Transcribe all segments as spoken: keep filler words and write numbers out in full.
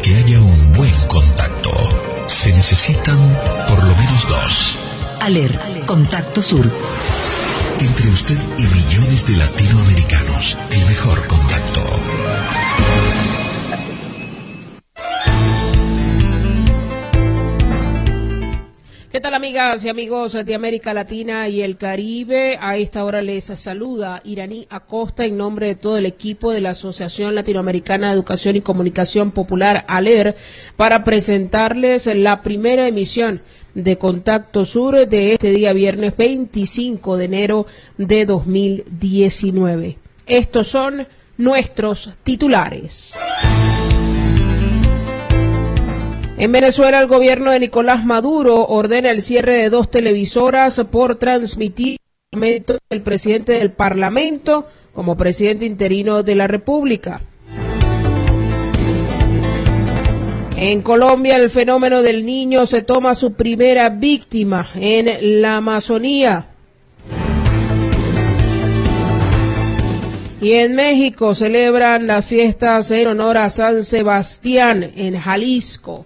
que haya un buen contacto, se necesitan por lo menos dos. ALER, Contacto Sur. Entre usted y millones de latinoamericanos, el mejor contacto. ¿Qué tal, amigas y amigos de América Latina y el Caribe? A esta hora les saluda Iraní Acosta en nombre de todo el equipo de la Asociación Latinoamericana de Educación y Comunicación Popular, ALER, para presentarles la primera emisión de Contacto Sur de este día viernes veinticinco de enero de dos mil diecinueve. Estos son nuestros titulares. En Venezuela, el gobierno de Nicolás Maduro ordena el cierre de dos televisoras por transmitir el presidente del Parlamento como presidente interino de la República. En Colombia, el fenómeno del Niño se toma su primera víctima en la Amazonía. Y en México celebran las fiestas en honor a San Sebastián en Jalisco.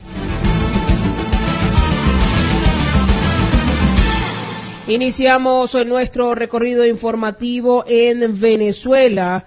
Iniciamos nuestro recorrido informativo en Venezuela,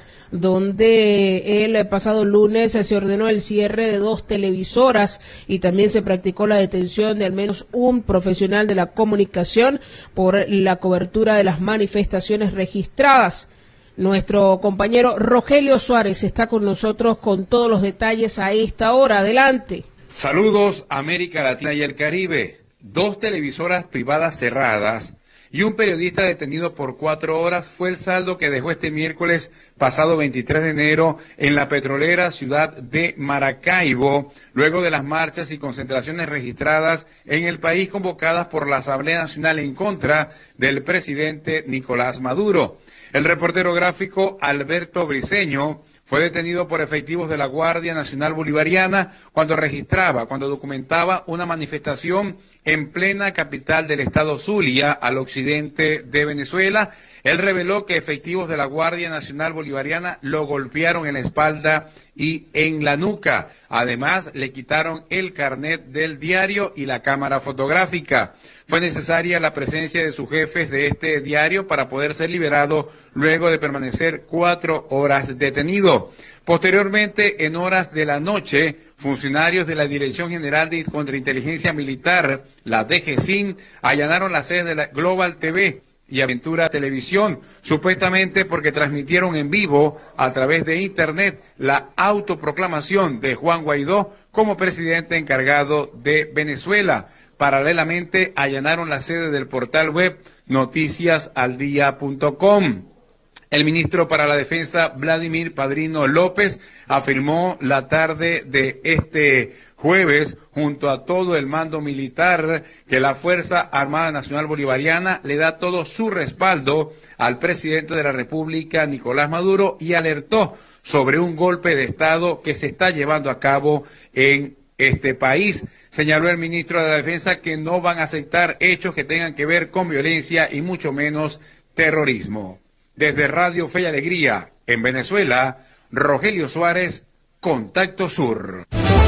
donde el pasado lunes se ordenó el cierre de dos televisoras y también se practicó la detención de al menos un profesional de la comunicación por la cobertura de las manifestaciones registradas. Nuestro compañero Rogelio Suárez está con nosotros con todos los detalles a esta hora. Adelante. Saludos, América Latina y el Caribe. Dos televisoras privadas cerradas y un periodista detenido por cuatro horas fue el saldo que dejó este miércoles pasado veintitrés de enero en la petrolera ciudad de Maracaibo, luego de las marchas y concentraciones registradas en el país convocadas por la Asamblea Nacional en contra del presidente Nicolás Maduro. El reportero gráfico Alberto Briceño fue detenido por efectivos de la Guardia Nacional Bolivariana cuando registraba, cuando documentaba una manifestación en plena capital del estado Zulia, al occidente de Venezuela. Él reveló que efectivos de la Guardia Nacional Bolivariana lo golpearon en la espalda y en la nuca. Además, le quitaron el carnet del diario y la cámara fotográfica. Fue necesaria la presencia de sus jefes de este diario para poder ser liberado luego de permanecer cuatro horas detenido. Posteriormente, en horas de la noche, funcionarios de la Dirección General de Contrainteligencia Militar, la D G C I N, allanaron la sede de la Global T V y Aventura Televisión, supuestamente porque transmitieron en vivo a través de Internet la autoproclamación de Juan Guaidó como presidente encargado de Venezuela. Paralelamente, allanaron la sede del portal web noticias al día punto com. El ministro para la Defensa, Vladimir Padrino López, afirmó la tarde de este jueves, junto a todo el mando militar, que la Fuerza Armada Nacional Bolivariana le da todo su respaldo al presidente de la República, Nicolás Maduro, y alertó sobre un golpe de Estado que se está llevando a cabo en este país. Señaló el ministro de la Defensa que no van a aceptar hechos que tengan que ver con violencia y mucho menos terrorismo. Desde Radio Fe y Alegría, en Venezuela, Rogelio Suárez, Contacto Sur.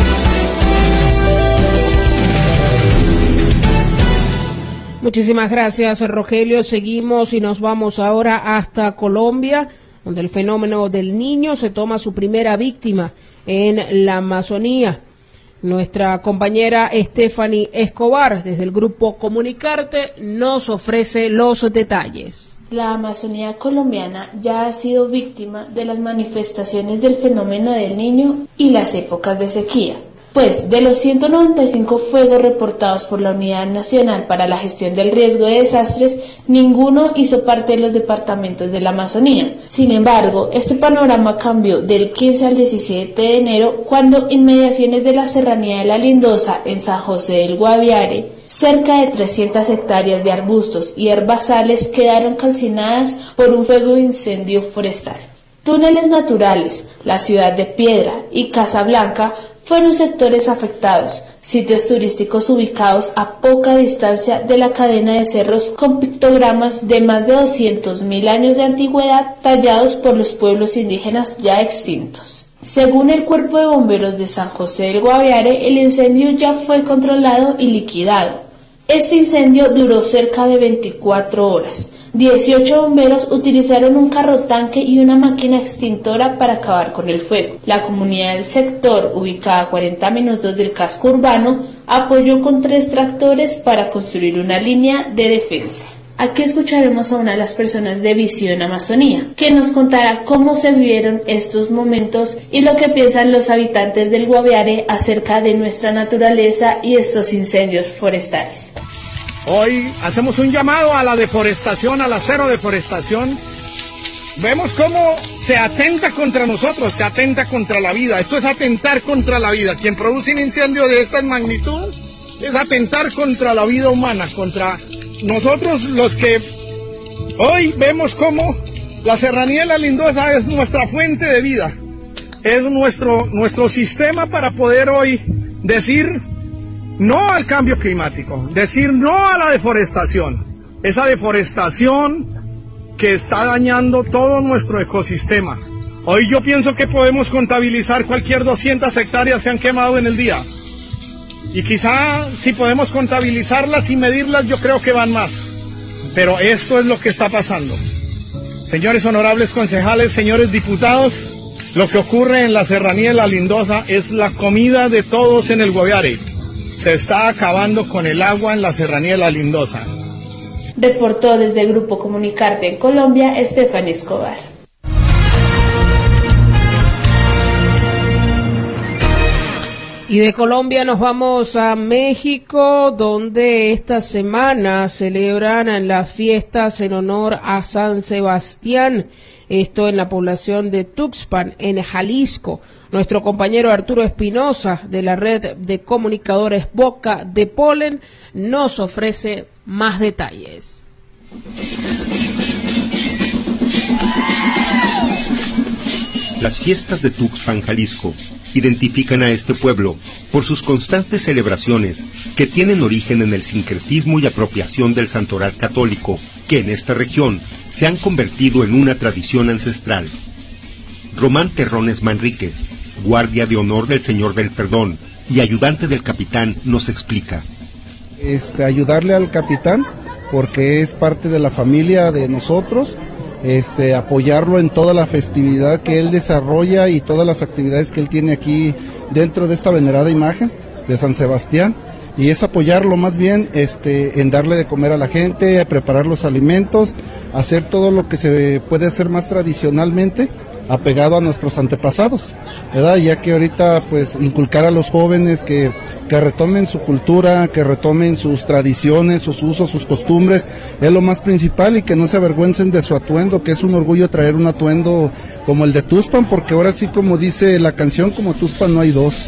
Muchísimas gracias, Rogelio. Seguimos y nos vamos ahora hasta Colombia, donde el fenómeno del Niño se toma su primera víctima en la Amazonía. Nuestra compañera Stephanie Escobar, desde el grupo Comunicarte, nos ofrece los detalles. La Amazonía colombiana ya ha sido víctima de las manifestaciones del fenómeno del Niño y las épocas de sequía. Pues, de los ciento noventa y cinco fuegos reportados por la Unidad Nacional para la Gestión del Riesgo de Desastres, ninguno hizo parte de los departamentos de la Amazonía. Sin embargo, este panorama cambió del quince al diecisiete de enero, cuando inmediaciones de la Serranía de la Lindosa, en San José del Guaviare, cerca de trescientas hectáreas de arbustos y herbazales quedaron calcinadas por un fuego de incendio forestal. Túneles naturales, la Ciudad de Piedra y Casablanca fueron sectores afectados, sitios turísticos ubicados a poca distancia de la cadena de cerros con pictogramas de más de doscientos mil años de antigüedad tallados por los pueblos indígenas ya extintos. Según el Cuerpo de Bomberos de San José del Guaviare, el incendio ya fue controlado y liquidado. Este incendio duró cerca de veinticuatro horas. dieciocho bomberos utilizaron un carro tanque y una máquina extintora para acabar con el fuego. La comunidad del sector, ubicada a cuarenta minutos del casco urbano, apoyó con tres tractores para construir una línea de defensa. Aquí escucharemos a una de las personas de Visión Amazonía, que nos contará cómo se vivieron estos momentos y lo que piensan los habitantes del Guaviare acerca de nuestra naturaleza y estos incendios forestales. Hoy hacemos un llamado a la deforestación, a la cero deforestación. Vemos cómo se atenta contra nosotros, se atenta contra la vida. Esto es atentar contra la vida. Quien produce un incendio de esta magnitud es atentar contra la vida humana, contra nosotros los que hoy vemos cómo la Serranía de la Lindosa es nuestra fuente de vida. Es nuestro, nuestro sistema para poder hoy decir no al cambio climático, decir no a la deforestación, esa deforestación que está dañando todo nuestro ecosistema. Hoy yo pienso que podemos contabilizar cualquier doscientas hectáreas se han quemado en el día. Y quizá si podemos contabilizarlas y medirlas, yo creo que van más. Pero esto es lo que está pasando. Señores honorables concejales, señores diputados, lo que ocurre en la Serranía de la Lindosa es la comida de todos en el Guaviare. Se está acabando con el agua en la Serranía de la Lindosa. Reportó desde el Grupo Comunicarte en Colombia, Estefanía Escobar. Y de Colombia nos vamos a México, donde esta semana celebran las fiestas en honor a San Sebastián, esto en la población de Tuxpan, en Jalisco. Nuestro compañero Arturo Espinosa, de la red de comunicadores Boca de Polen, nos ofrece más detalles. Las fiestas de Tuxpan, Jalisco, identifican a este pueblo por sus constantes celebraciones que tienen origen en el sincretismo y apropiación del santoral católico, que en esta región se han convertido en una tradición ancestral. Román Terrones Manríquez, guardia de honor del Señor del Perdón y ayudante del capitán, nos explica. Este, ayudarle al capitán porque es parte de la familia de nosotros. Este, apoyarlo en toda la festividad que él desarrolla y todas las actividades que él tiene aquí dentro de esta venerada imagen de San Sebastián, y es apoyarlo más bien este, en darle de comer a la gente, preparar los alimentos, hacer todo lo que se puede hacer más tradicionalmente apegado a nuestros antepasados, ¿verdad? Ya que ahorita pues inculcar a los jóvenes que, que retomen su cultura, que retomen sus tradiciones, sus usos, sus costumbres, es lo más principal, y que no se avergüencen de su atuendo, que es un orgullo traer un atuendo como el de Tuxpan, porque ahora sí, como dice la canción, como Tuxpan no hay dos.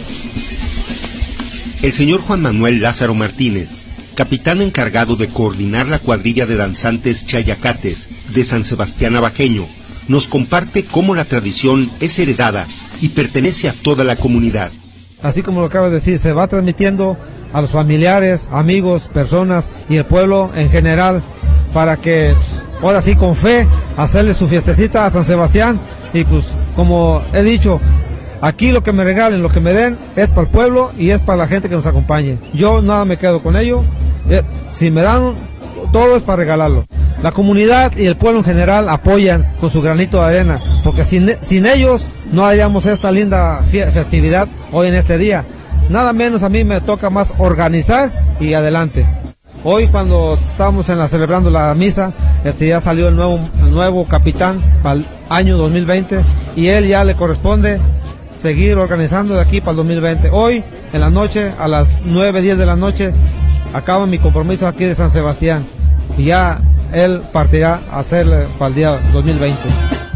El señor Juan Manuel Lázaro Martínez, capitán encargado de coordinar la cuadrilla de danzantes chayacates de San Sebastián Abajeño, nos comparte cómo la tradición es heredada y pertenece a toda la comunidad. Así como lo acabas de decir, se va transmitiendo a los familiares, amigos, personas y el pueblo en general, para que ahora sí con fe hacerle su fiestecita a San Sebastián. Y pues como he dicho, aquí lo que me regalen, lo que me den es para el pueblo y es para la gente que nos acompañe. Yo nada me quedo con ello, si me dan todo es para regalarlo. La comunidad y el pueblo en general apoyan con su granito de arena, porque sin, sin ellos no haríamos esta linda festividad hoy en este día. Nada menos a mí me toca más organizar y adelante. Hoy cuando estamos en la, celebrando la misa, este ya salió el nuevo, el nuevo capitán para el año dos mil veinte, y él ya le corresponde seguir organizando de aquí para el dos mil veinte. Hoy en la noche, a las nueve, diez de la noche, acaba mi compromiso aquí de San Sebastián, y ya él partirá a hacer para el día dos mil veinte.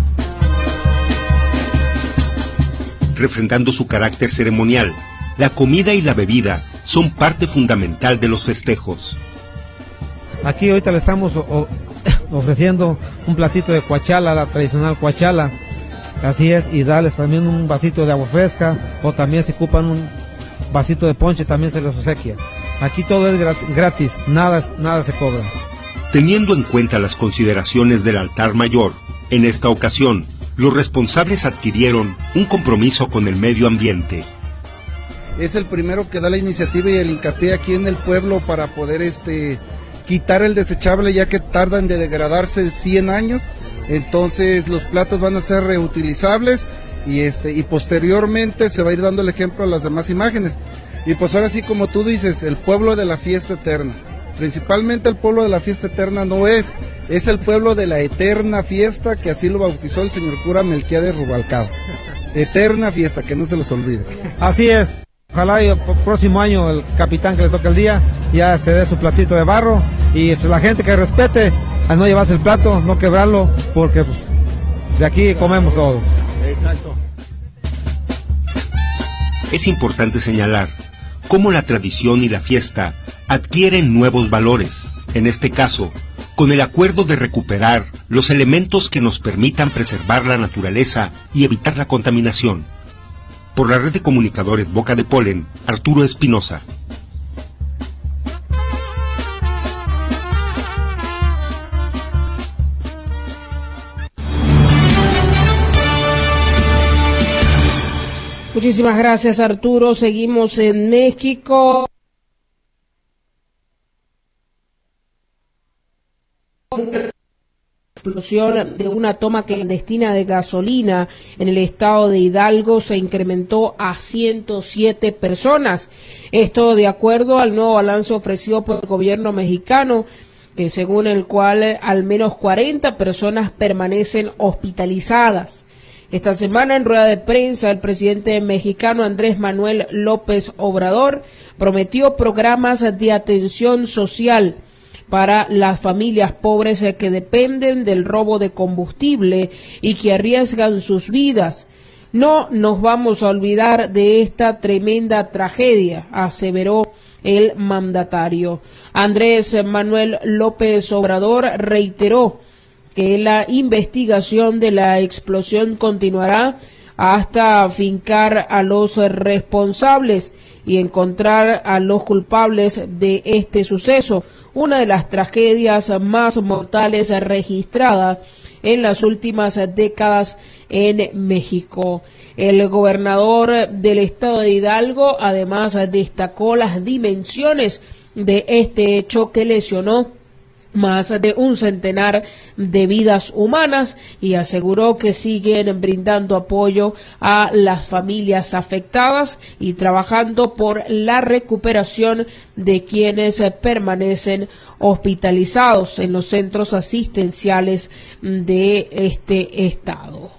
Refrendando su carácter ceremonial, la comida y la bebida son parte fundamental de los festejos. Aquí ahorita le estamos o, ofreciendo un platito de cuachala, la tradicional cuachala, así es, y darles también un vasito de agua fresca, o también si ocupan un vasito de ponche, también se les obsequia. Aquí todo es gratis, nada, nada se cobra. Teniendo en cuenta las consideraciones del altar mayor, en esta ocasión los responsables adquirieron un compromiso con el medio ambiente. Es el primero que da la iniciativa y el hincapié aquí en el pueblo para poder este, quitar el desechable, ya que tardan de degradarse cien años, entonces los platos van a ser reutilizables y, este, y posteriormente se va a ir dando el ejemplo a las demás imágenes. Y pues ahora sí, como tú dices, el pueblo de la fiesta eterna. Principalmente el pueblo de la fiesta eterna no es, es el pueblo de la eterna fiesta, que así lo bautizó el señor cura Melquiades Rubalcaba. Eterna fiesta, que no se los olvide. Así es. Ojalá el próximo año el capitán que le toque el día ya este, dé su platito de barro y pues, la gente que respete a no llevarse el plato, no quebrarlo, porque pues, de aquí comemos todos. Exacto. Es importante señalar cómo la tradición y la fiesta adquieren nuevos valores, en este caso, con el acuerdo de recuperar los elementos que nos permitan preservar la naturaleza y evitar la contaminación. Por la red de comunicadores Boca de Polen, Arturo Espinosa. Muchísimas gracias, Arturo. Seguimos en México. Explosión de una toma clandestina de gasolina en el estado de Hidalgo se incrementó a ciento siete personas. Esto de acuerdo al nuevo balance ofrecido por el gobierno mexicano, que según el cual al menos cuarenta personas permanecen hospitalizadas. Esta semana, en rueda de prensa, el presidente mexicano Andrés Manuel López Obrador prometió programas de atención social para las familias pobres que dependen del robo de combustible y que arriesgan sus vidas. No nos vamos a olvidar de esta tremenda tragedia, aseveró el mandatario. Andrés Manuel López Obrador reiteró que la investigación de la explosión continuará hasta afincar a los responsables y encontrar a los culpables de este suceso, una de las tragedias más mortales registradas en las últimas décadas en México. El gobernador del estado de Hidalgo además destacó las dimensiones de este hecho que lesionó más de un centenar de vidas humanas y aseguró que siguen brindando apoyo a las familias afectadas y trabajando por la recuperación de quienes permanecen hospitalizados en los centros asistenciales de este estado.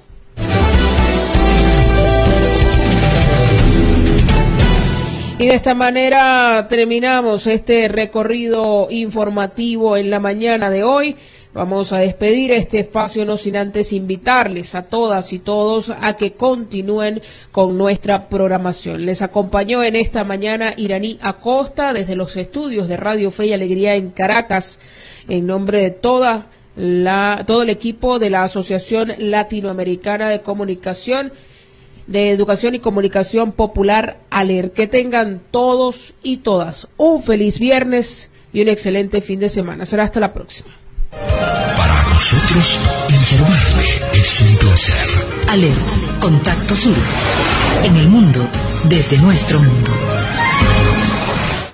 Y de esta manera terminamos este recorrido informativo en la mañana de hoy. Vamos a despedir este espacio no sin antes invitarles a todas y todos a que continúen con nuestra programación. Les acompañó en esta mañana Iraní Acosta desde los estudios de Radio Fe y Alegría en Caracas, en nombre de toda la, todo el equipo de la Asociación Latinoamericana de Comunicación de Educación y Comunicación Popular, ALER. Que tengan todos y todas un feliz viernes y un excelente fin de semana. Será hasta la próxima. Para nosotros, informarle es un placer. ALER, Contacto Sur. En el mundo, desde nuestro mundo.